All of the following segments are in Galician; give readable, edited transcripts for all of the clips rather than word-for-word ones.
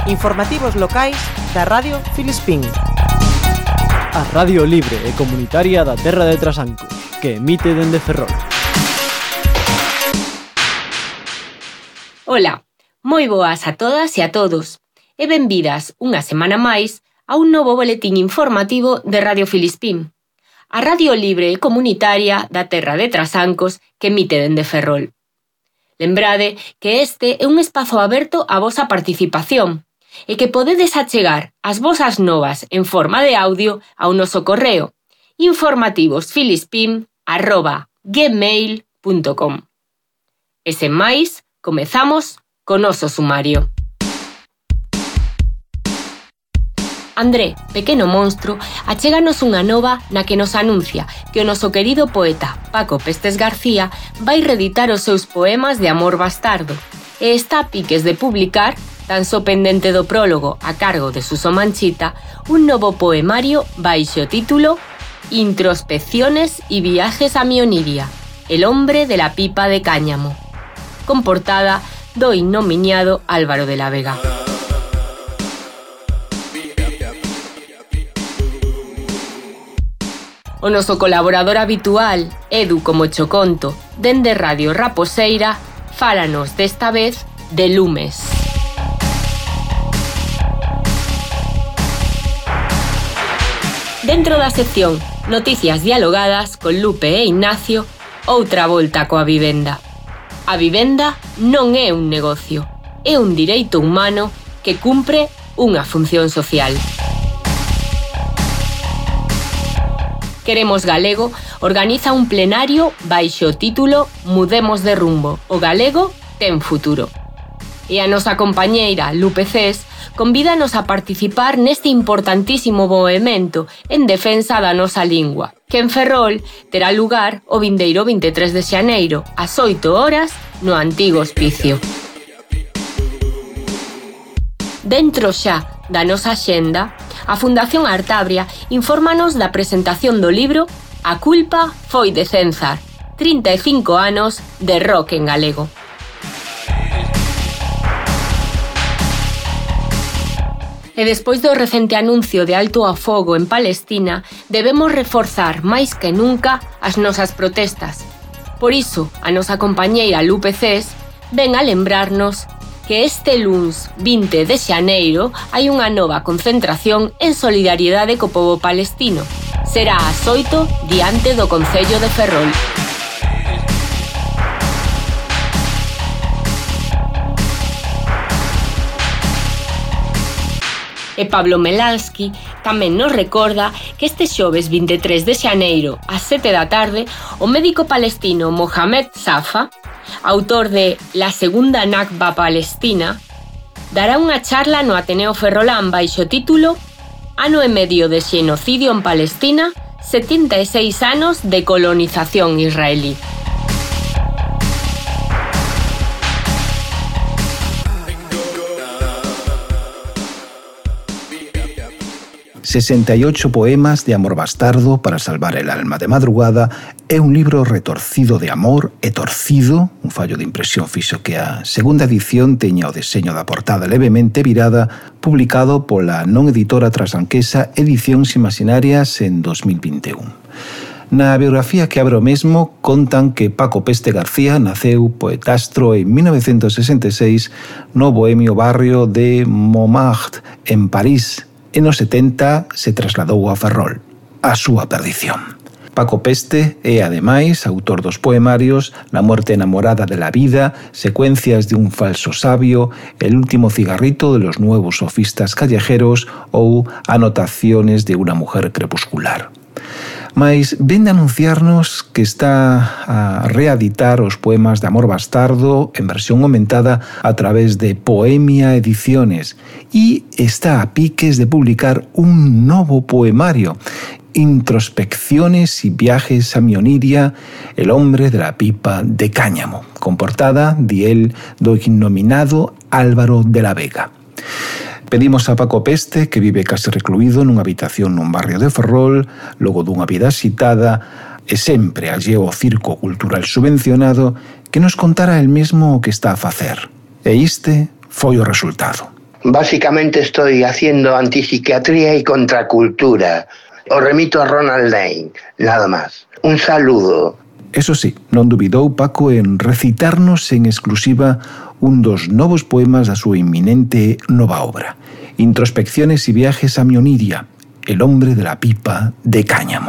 Informativos locais da Radio Filispín. A radio libre e comunitaria da Terra de Trasancos, que emite dende Ferrol. Ola, moi boas a todas e a todos, e benvidas unha semana máis a un novo boletín informativo de Radio Filispín, a radio libre e comunitaria da Terra de Trasancos que emite dende Ferrol. Lembrade que este é un espazo aberto á vosa participación e que podedes achegar as vosas novas en forma de audio ao noso correo informativosfilispin@gmail.com. E sen máis, comezamos co noso sumario. André, pequeno monstro, achéganos unha nova na que nos anuncia que o noso querido poeta Paco Pestes García vai reeditar os seus poemas de amor bastardo e está a piques de publicar, tan só pendente do prólogo a cargo de Suso Manchita, un novo poemario baixo o título Introspecciones y viajes a mi Oniria, el hombre de la pipa de cáñamo, con portada do innominiado Álvaro de la Vega. O noso colaborador habitual, Edu como Choconto, dende Radio Raposeira, fálanos desta vez de lumes. Dentro da sección Noticias dialogadas con Lupe e Ignacio, outra volta coa vivenda. A vivenda non é un negocio, é un direito humano que cumpre unha función social. Queremos Galego organiza un plenario baixo o título Mudemos de rumbo, o galego ten futuro. E a nosa compañeira Lupe Cés convídanos a participar neste importantísimo movemento en defensa da nosa lingua, que en Ferrol terá lugar o vindeiro 23 de xaneiro, ás 8 horas, no antigo hospicio. Dentro xa da nosa axenda, a Fundación Artabria infórmanos da presentación do libro A culpa foi de Cénzar, 35 anos de rock en galego. E despois do recente anuncio de alto a fogo en Palestina, debemos reforzar máis que nunca as nosas protestas. Por iso, a nosa compañeira Lupe Cés ven a lembrarnos que este luns 20 de xaneiro hai unha nova concentración en solidariedade co pobo palestino. Será ás 8 diante do Concello de Ferrol. E Pablo Melalski tamén nos recorda que este xoves 23 de xaneiro, ás 7 da tarde, o médico palestino Mohamed Safa, autor de La Segunda Nakba Palestina, dará unha charla no Ateneo Ferrolán baixo o título Ano e medio de xenocidio en Palestina, 76 anos de colonización israelí. «68 poemas de amor bastardo para salvar el alma de madrugada» é un libro retorcido de amor e torcido, un fallo de impresión fixo que a segunda edición teña o deseño da portada levemente virada, publicado pola non editora trasanquesa Edicións Imaginarias en 2021. Na biografía que abre o mesmo, contan que Paco Peste García naceu poetastro en 1966 no bohemio barrio de Montmartre, en París, e nos 70 se trasladou a Ferrol, a súa perdición. Paco Peste é, ademais, autor dos poemarios La muerte enamorada de la vida, Secuencias de un falso sabio, El último cigarrito de los nuevos sofistas callejeros ou Anotaciones de una mujer crepuscular. Mais ven de anunciarnos que está a reeditar os poemas de amor bastardo en versión aumentada a través de Poemia Ediciones e está a piques de publicar un novo poemario, Introspecciones y viajes a mi Oniria, el hombre de la pipa de cáñamo, con portada, di el, do innominado Álvaro de la Vega. Pedimos a Paco Peste, que vive case recluído nunha habitación nun barrio de Ferrol, logo dunha vida axitada e sempre alleo ao circo cultural subvencionado, que nos contara el mesmo o que está a facer. E este foi o resultado. Básicamente estoy haciendo antipsiquiatría y contracultura. Os remito a Ronald Lane, nada más. Un saludo. Eso sí, non dubidou Paco en recitarnos en exclusiva un dos novos poemas da súa inminente nova obra, Introspecciones y viajes a mi Oniria, el hombre de la pipa de cáñamo.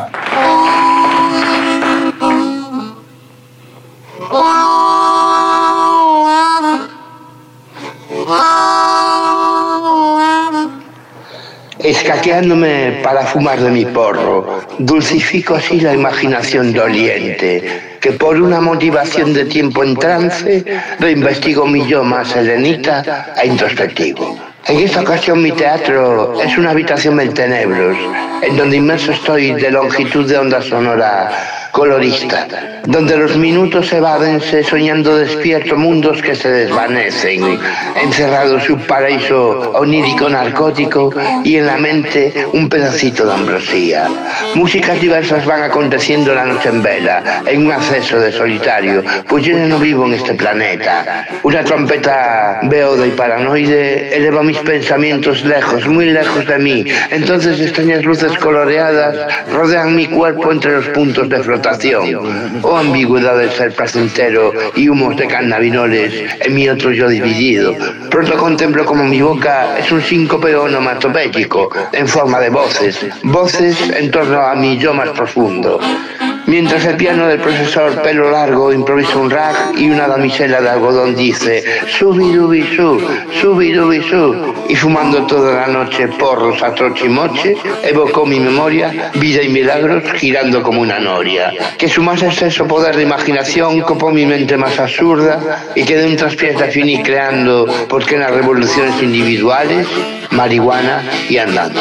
Escaqueándome para fumar de mi porro, dulcifico así la imaginación doliente, que por una motivación de tiempo en trance, reinvestigo mi yo más serenita e introspectivo. En esta ocasión mi teatro es una habitación del tenebros, en donde inmerso estoy de longitud de onda sonora colorista, donde los minutos evádense soñando despierto mundos que se desvanecen, encerrados en un paraíso onírico narcótico y en la mente un pedacito de ambrosía. Músicas diversas van aconteciendo la noche en vela, en un acceso de solitario, pues yo no vivo en este planeta. Una trompeta beoda y paranoide eleva mis pensamientos lejos, muy lejos de mí. Entonces extrañas luces coloreadas rodean mi cuerpo entre los puntos de flotación. O ambigüedad del ser placentero y humos de cannabinoles en mi otro yo dividido. Pronto contemplo como mi boca es un síncope onomatopéyico en forma de voces en torno a mi yo más profundo. Mientras el piano del profesor pelo largo improvisa un rag y una damisela de algodón dice subi-dubi-su, subi-dubi-su, y fumando toda la noche porros a trochimoche, evocó mi memoria, vida y milagros girando como una noria. Que su más exceso poder de imaginación copó mi mente más absurda y que de un traspiés definí creando pequeñas revoluciones individuales, marihuana y andando.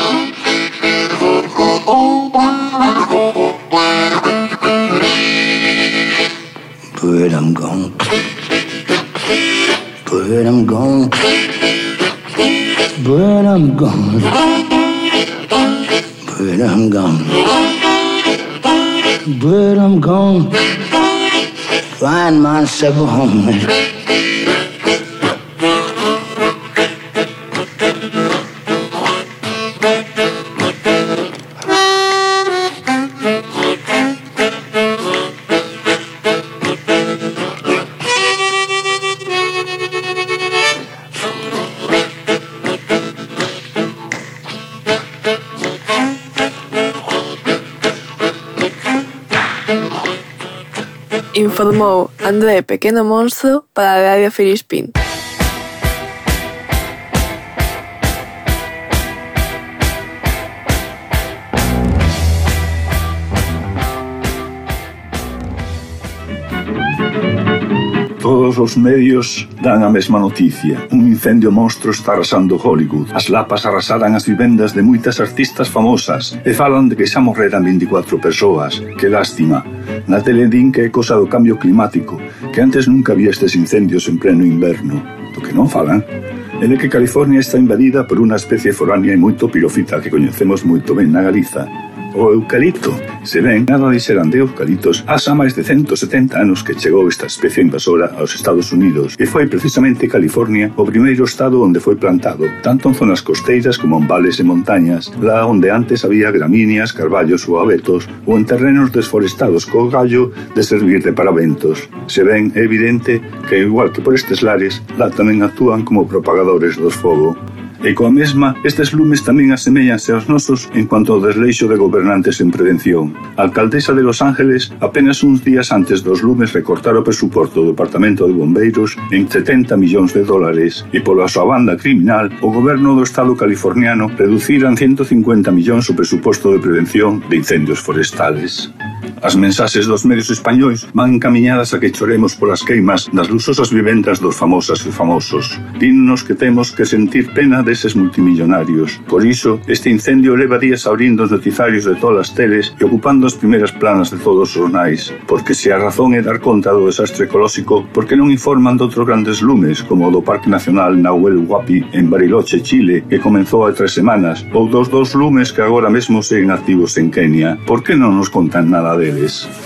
But I'm gone. But I'm gone. But I'm gone. But I'm gone. But I'm gone. Find myself a home. Informou André Pequeno Monstro para a Radio Filispín. Todos os medios dan a mesma noticia. Un incendio monstro está arrasando Hollywood. As lapas arrasaran as vivendas de moitas artistas famosas e falan de que xa morreran 24 persoas. Que lástima. Na tele din que é cosa do cambio climático, que antes nunca había estes incendios en pleno inverno. Do que non falan é de que California está invadida por unha especie foránea e moito pirofita que coñecemos moito ben na Galiza. O eucalipto. Se ven, nada dixeran de eucaliptos há xa máis de 170 anos que chegou esta especie invasora aos Estados Unidos e foi precisamente California o primeiro estado onde foi plantado, tanto en zonas costeiras como en vales e montañas, lá onde antes había gramíneas, carballos ou abetos, ou en terrenos desforestados co gallo de servir de paraventos. Se ven, é evidente que, igual que por estes lares, lá tamén actúan como propagadores do fogo. E coa mesma, estes lumes tamén aseméllanse aos nosos en cuanto ao desleixo de gobernantes en prevención. A alcaldesa de Los Ángeles, apenas uns días antes dos lumes, recortara o presuposto do Departamento de Bombeiros en $70 millóns e pola súa banda criminal, o goberno do estado californiano reducira en 150 millóns o presuposto de prevención de incendios forestales. As mensaxes dos medios españois van encaminhadas a que choremos polas queimas das luxosas vivendas dos famosas e famosos. Dinnos que temos que sentir pena deses multimillonarios. Por iso, este incendio leva días abrindo os noticiarios de todas as teles e ocupando as primeiras planas de todos os jornais. Porque se a razón é dar conta do desastre ecolóxico, por que non informan de outros grandes lumes, como o do Parque Nacional Nahuel Huapi en Bariloche, Chile, que comenzou hai 3 semanas, ou dos 2 lumes que agora mesmo seguen activos en Kenia? Por que non nos contan nada deles?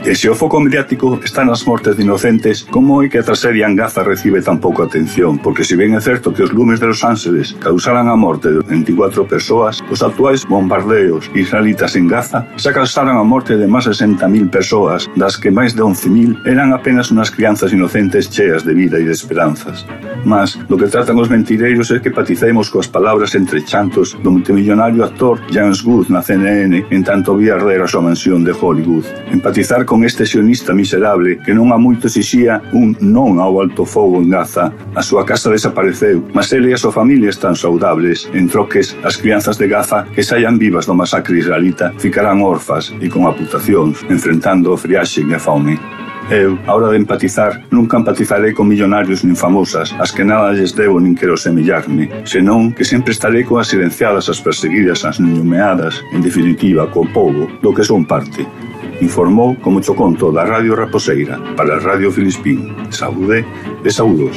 E se o foco mediático está nas mortes de inocentes, como é que a tragedia en Gaza recibe tan pouca atención? Porque se ben é certo que os lumes de Los Ángeles causaran a morte de 24 persoas, os actuais bombardeos israelitas en Gaza xa causaran a morte de máis de 60.000 persoas, das que máis de 11.000 eran apenas unhas crianzas inocentes cheas de vida e de esperanzas. Mas, lo que tratan os mentireiros é que empaticemos coas palabras entre chantos do multimillonario actor James Woods na CNN en tanto vía arder a súa mansión de Hollywood. Empatizar con este sionista miserable que non há moito exixía un non ao alto fogo en Gaza. A súa casa desapareceu, mas ele e a súa familia están saudables. En troques, as crianzas de Gaza que saian vivas do masacre israelita ficarán orfas e con amputacións, enfrentando o friaxe e a fome. Eu, a hora de empatizar, nunca empatizarei con millonarios nin famosas, as que nada lles debo nin quero semellarme, senón que sempre estarei coas silenciadas, as perseguidas, as nomeadas, en definitiva, co povo, do que son parte. Informou como cho conto da Radio Raposeira para a Radio Filispín. Saúde e saúdos.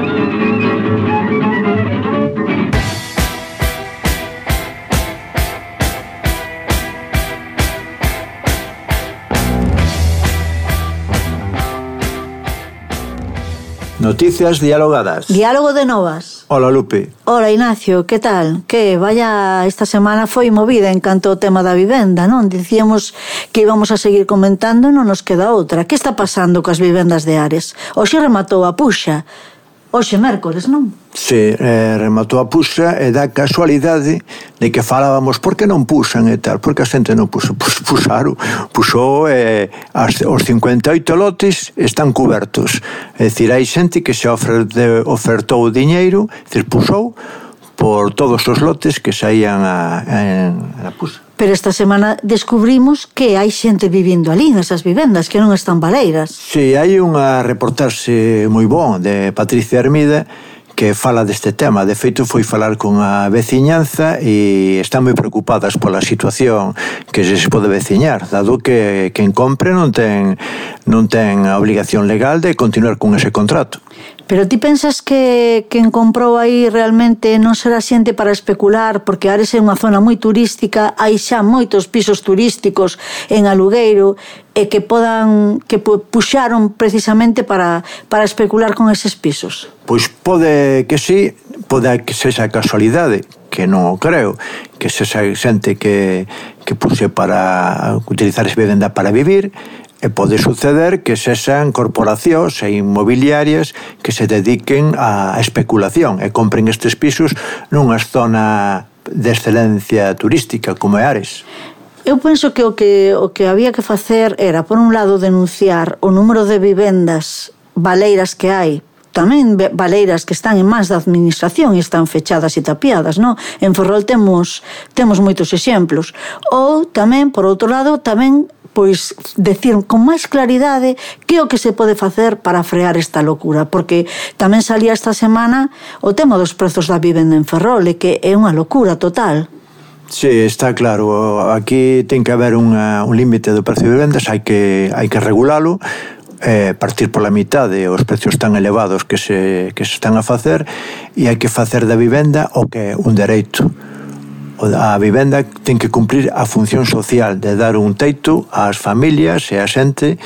Noticias dialogadas. Diálogo de novas. Hola, Lupe. Hola, Ignacio, que tal? Que vaya, esta semana foi movida en canto ao tema da vivenda, non? Dicíamos que íbamos a seguir comentando e non nos queda outra. Que está pasando coas vivendas de Ares? Hoxe rematou a puxa. Hoxe mércores, non? Sí, rematou a puxa e dá casualidade de que falábamos por que non puxan e tal, porque a xente non puxo, puxou os 58 lotes están cubertos, é dicir, hai xente que se ofertou o diñeiro, é dicir, puxou por todos os lotes que saían na puxa. Pero esta semana descubrimos que hai xente vivindo ali nesas vivendas, que non están baleiras. Sí, hai unha reportaxe moi bon de Patricia Hermida que fala deste tema. De feito, foi falar con a veciñanza e están moi preocupadas pola situación que se pode veciñar, dado que quen compre non ten a obligación legal de continuar con ese contrato. Pero ti pensas que quen comprou aí realmente non será xente para especular, porque Ares é unha zona moi turística, hai xa moitos pisos turísticos en alugueiro e que puxaron precisamente para especular con eses pisos? Pois pode que sí, pode que sexa casualidade, que non o creo, que sexa xente que puxe para utilizar esa vivenda para vivir. E pode suceder que sexan corporacións e inmobiliarias que se dediquen á especulación e compren estes pisos nunha zona de excelencia turística como é Ares. Eu penso que o que había que facer era, por un lado, denunciar o número de vivendas baleiras que hai, tamén baleiras que están en mans da administración e están fechadas e tapiadas, non? En Ferrol temos moitos exemplos. Ou tamén, por outro lado, tamén pois decir con máis claridade que é o que se pode facer para frear esta locura, porque tamén salía esta semana o tema dos prezos da vivenda en Ferrol, e que é unha locura total. Sí, está claro, aquí ten que haber un límite do precio de vivendas, hai que regulalo, partir pola mitade os precios tan elevados que se están a facer, e hai que facer da vivenda o que é un dereito. A vivenda ten que cumprir a función social de dar un teito ás familias e á xente.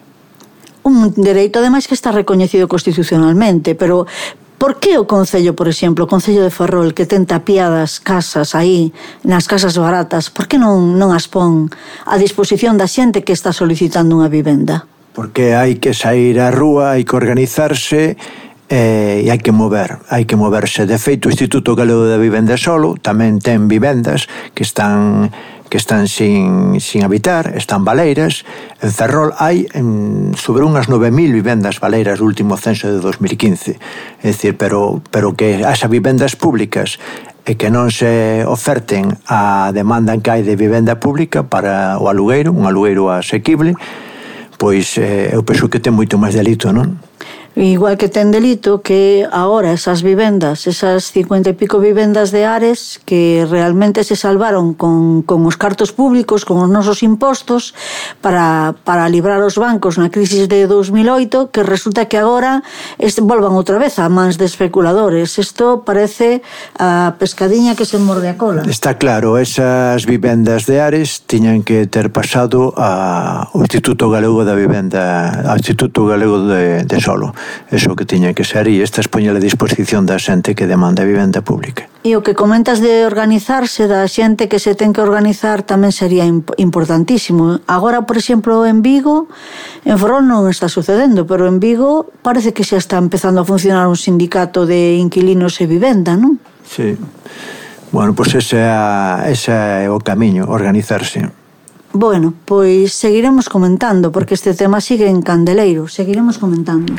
Un dereito, ademais, que está recoñecido constitucionalmente, pero por que o Concello, por exemplo, o Concello de Ferrol, que ten tapiadas casas aí, nas casas baratas, por que non as pon a disposición da xente que está solicitando unha vivenda? Porque hai que sair á rúa, hai que organizarse e hai que moverse. De feito, o Instituto Galego da Vivenda Solo tamén ten vivendas que están sin habitar, están baleiras. En Ferrol hai sobre unhas 9.000 vivendas baleiras no último censo de 2015. É dicir, pero que haxa vivendas públicas e que non se oferten a demanda que hai de vivenda pública para o alugueiro, un alugueiro asequible, pois eu penso que ten moito máis delito, non? Igual que ten delito que agora esas vivendas, esas 50 e pico vivendas de Ares que realmente se salvaron con os cartos públicos, con os nosos impostos para librar os bancos na crisis de 2008, que resulta que agora volvan outra vez a mans de especuladores. Isto parece a pescadiña que se morde a cola. Está claro, esas vivendas de Ares tiñan que ter pasado ao Instituto Galego da Vivenda, ao Instituto Galego de Solo. Eso que tiña que ser, e estas poñela a disposición da xente que demanda vivenda pública. E o que comentas de organizarse, da xente que se ten que organizar, tamén sería importantísimo. Agora, por exemplo, en Vigo, en Ferrol non está sucedendo, pero en Vigo parece que xa está empezando a funcionar un sindicato de inquilinos e vivenda, non? Sí. Bueno, pois ese é o camiño, organizarse. Bueno, pois seguiremos comentando, porque este tema sigue en candeleiro. Seguiremos comentando.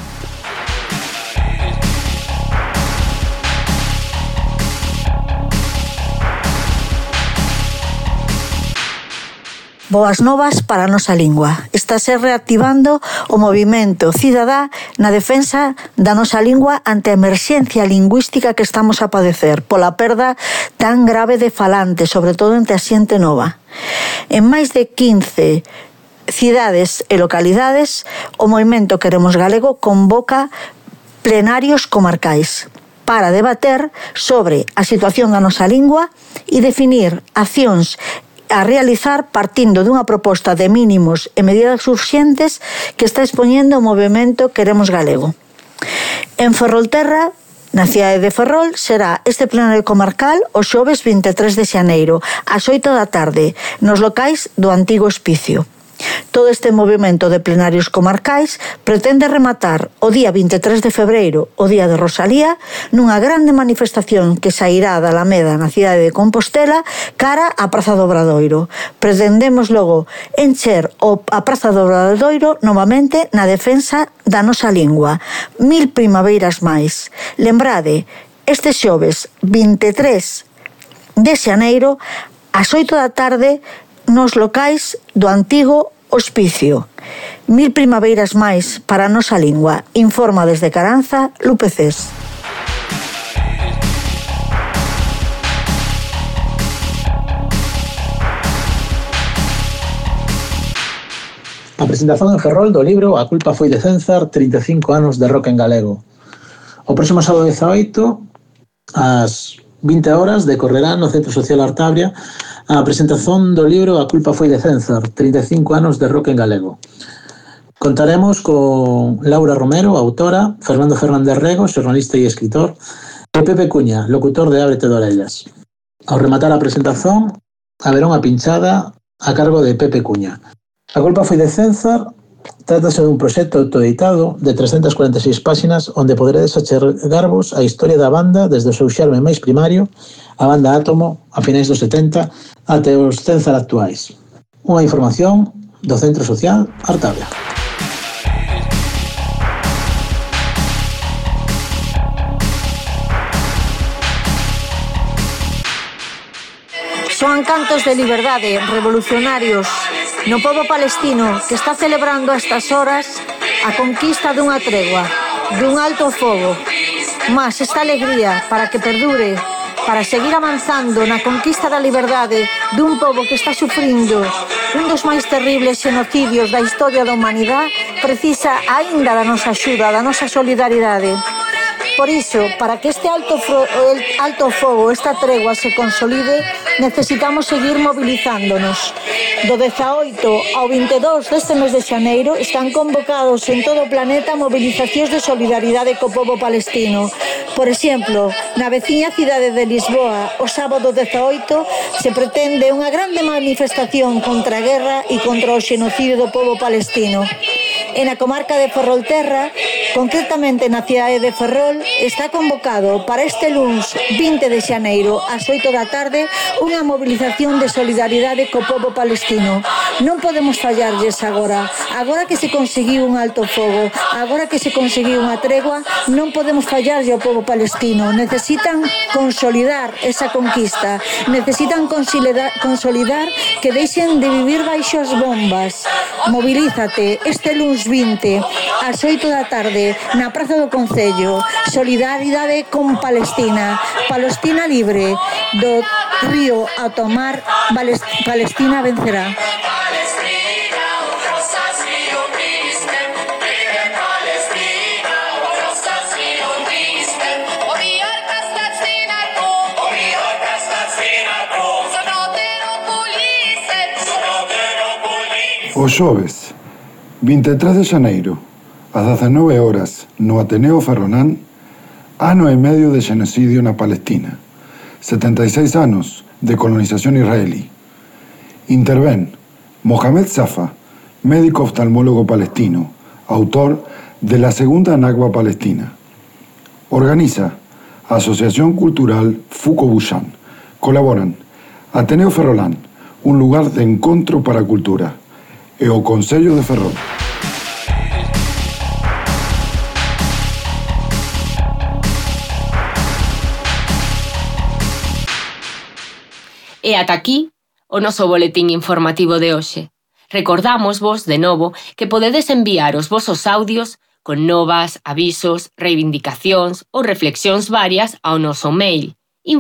Boas novas para a nosa lingua. Estáse reactivando o movimento cidadá na defensa da nosa lingua ante a emerxencia lingüística que estamos a padecer pola perda tan grave de falantes, sobre todo entre a xente nova. En máis de 15 cidades e localidades, o movimento Queremos Galego convoca plenarios comarcais para debater sobre a situación da nosa lingua e definir accións a realizar partindo dunha proposta de mínimos e medidas urxentes que está expoñendo o movimento Queremos Galego. En Ferrolterra, na cidade de Ferrol, será este plenario comarcal o xoves 23 de xaneiro, ás 8 da tarde, nos locais do antigo hospicio. Todo este movimento de plenarios comarcais pretende rematar o día 23 de febreiro, o día de Rosalía, nunha grande manifestación que sairá da Alameda na cidade de Compostela cara á Praza do Obradoiro. Pretendemos logo encher a Praza do Obradoiro novamente na defensa da nosa lingua. 1000 primaveiras máis. Lembrade, este xoves 23 de xaneiro, ás 8 da tarde, nos locais do antigo hospicio. 1000 primaveiras máis para a nosa lingua. Informa desde Caranza, Lupe Cés. A presentación en Ferrol do libro A culpa foi de Cénzar, 35 anos de rock en galego. O próximo sábado 18, ás 20 horas, decorrerá no Centro Social Artabria a presentación do libro A culpa foi de Cénzar, 35 anos de rock en galego. Contaremos con Laura Romero, autora, Fernando Fernández Rego, xornalista e escritor, e Pepe Cuña, locutor de Ábrete de Orellas. Ao rematar a presentación, haberá unha pinchada a cargo de Pepe Cuña. A culpa foi de Cénzar trátase dun proxecto autoeditado de 346 páxinas onde poderedes achegarvos a historia da banda desde o seu xerme máis primario, a banda Átomo, a finais dos 70, até os Cénzar actuais. Unha información do Centro Social Artabria. Soan cantos de liberdade revolucionarios no pobo palestino que está celebrando a estas horas a conquista dunha tregua, dun alto fogo. Mas esta alegría, para que perdure, para seguir avanzando na conquista da liberdade dun pobo que está sufrindo un dos máis terribles xenocidios da historia da humanidade, precisa aínda da nosa axuda, da nosa solidaridade. Por iso, para que este alto fogo, esta tregua se consolide, necesitamos seguir mobilizándonos. Do 18 ao 22 deste mes de xaneiro están convocados en todo o planeta mobilizacións de solidaridade co pobo palestino. Por exemplo, na veciña cidade de Lisboa, o sábado 18, se pretende unha grande manifestación contra a guerra e contra o xenocidio do pobo palestino. E na comarca de Ferrolterra, concretamente na cidade de Ferrol, está convocado para este luns 20 de xaneiro ás 8 da tarde unha movilización de solidaridade co pobo palestino. Non podemos fallarlles agora. Agora que se conseguiu un alto fogo, agora que se conseguiu unha tregua, non podemos fallarlle ao pobo palestino. Necesitan consolidar esa conquista. Necesitan consolidar que deixen de vivir baixo as bombas. Mobilízate este luns 20, ás 8 da tarde, na Praza do Concello. Solidaridade con Palestina. Palestina libre. Do río ata o mar, Palestina vencerá. O xoves, 23 de xaneiro, ás 19 horas, no Ateneo Ferrolán, ano e medio de xenocidio na Palestina, 76 anos de colonización israelí. Intervén Mohamed Safa, médico oftalmólogo palestino, autor de la Segunda Nakba Palestina. Organiza a Asociación Cultural Fuco-Bushan. Colaboran Ateneo Ferrolán, un lugar de encontro para a cultura, e o Concello de Ferrol. E ata aquí o noso boletín informativo de hoxe. Recordámosvos, de novo, que podedes enviar os vosos audios con novas, avisos, reivindicacións ou reflexións varias ao noso mail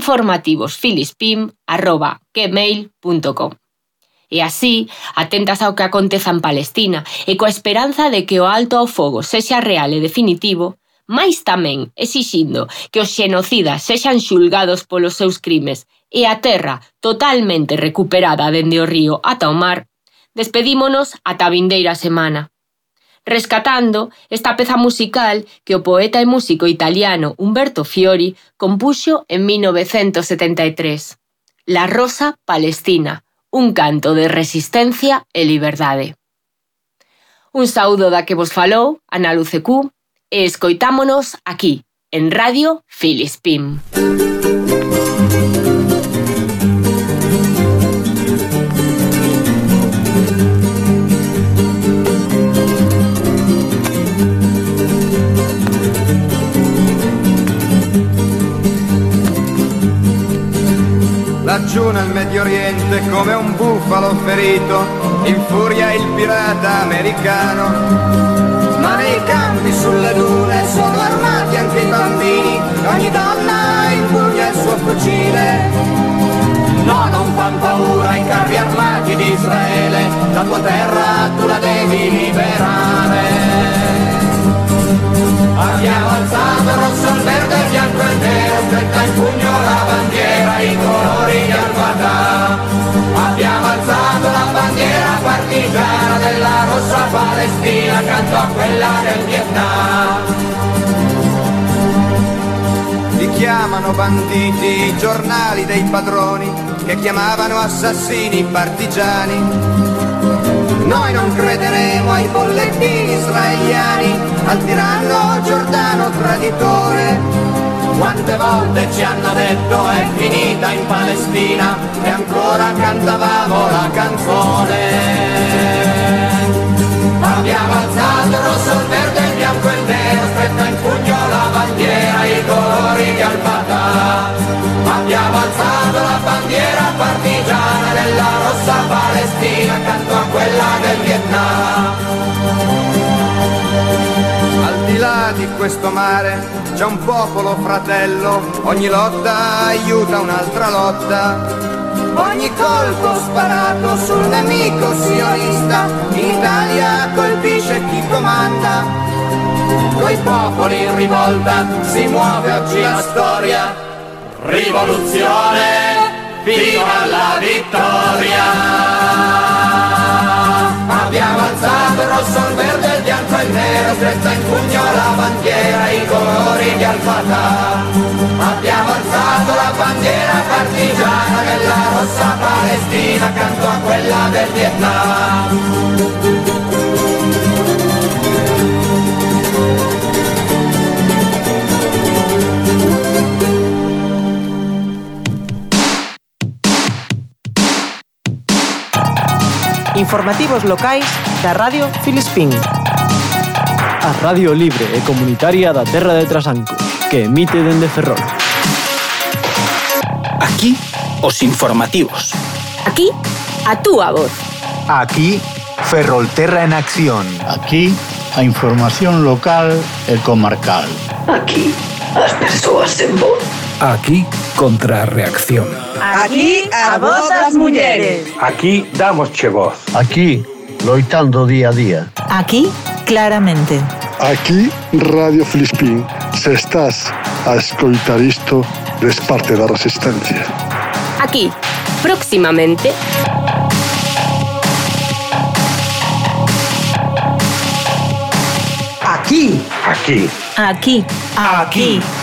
informativosfilispim@gmail.com. E así, atentas ao que aconteza en Palestina e coa esperanza de que o alto ao fogo sexa real e definitivo, mais tamén exixindo que os xenocidas sexan xulgados polos seus crimes e a terra totalmente recuperada dende o río ata o mar, despedímonos ata a vindeira semana. Rescatando esta peza musical que o poeta e músico italiano Umberto Fiori compuxo en 1973. La Rosa Palestina, un canto de resistencia e liberdade. Un saúdo da que vos falou, Ana Lucecú, e escoitámonos aquí, en Radio Filispim. Laggiù nel Medio Oriente come un bufalo ferito infuria il pirata americano. Ma nei campi sulle dune sono armati anche i bambini, ogni donna impugna il suo fucile. No, non fan paura i carri armati di Israele, la tua terra tu la devi liberare. Abbiamo alzato il rosso, il verde, il bianco e il nero, stretta in pugno la bandiera, i colori di Al-Fatah. Abbiamo alzato la bandiera partigiana della rossa Palestina accanto a quella del Vietnam. Li chiamano banditi i giornali dei padroni che chiamavano assassini i partigiani. Noi non crederemo ai bollettini israeliani, al tiranno Giordano traditore. Quante volte ci hanno detto è finita in Palestina e ancora cantavamo la canzone. Abbiamo alzato il rosso, il verde, il bianco e il nero, stretta in pugno la bandiera, i colori di Al-Fatah. Abbiamo alzato la bandiera partigiana della rossa Palestina accanto a quella del Vietnam. Al di là di questo mare c'è un popolo fratello, ogni lotta aiuta un'altra lotta. Ogni colpo sparato sul nemico sionista in Italia colpisce chi comanda. Coi popoli in rivolta si muove oggi la storia. Rivoluzione fino alla vittoria. Abbiamo alzato il rosso, il verde, il bianco e il nero, stretta in pugno la bandiera, i colori di Al-Fatah. Abbiamo alzato la bandiera partigiana della rossa Palestina accanto a quella del Vietnam. Informativos locais da Radio Filispín. A radio libre e comunitaria da Terra de Trasanco, que emite dende Ferrol. Aquí, os informativos. Aquí, a túa voz. Aquí, Ferrolterra en acción. Aquí, A información local e comarcal. Aquí, as persoas en voz. Aquí, Contrarreacción. Aquí, a voz das mulleres. Aquí, damosche voz. Aquí, loitando día a día. Aquí, Claramente. Aquí, Radio Filispín. Se estás a escoitar isto, des parte da resistencia. Aquí, próximamente. Aquí. Aquí. Aquí. Aquí.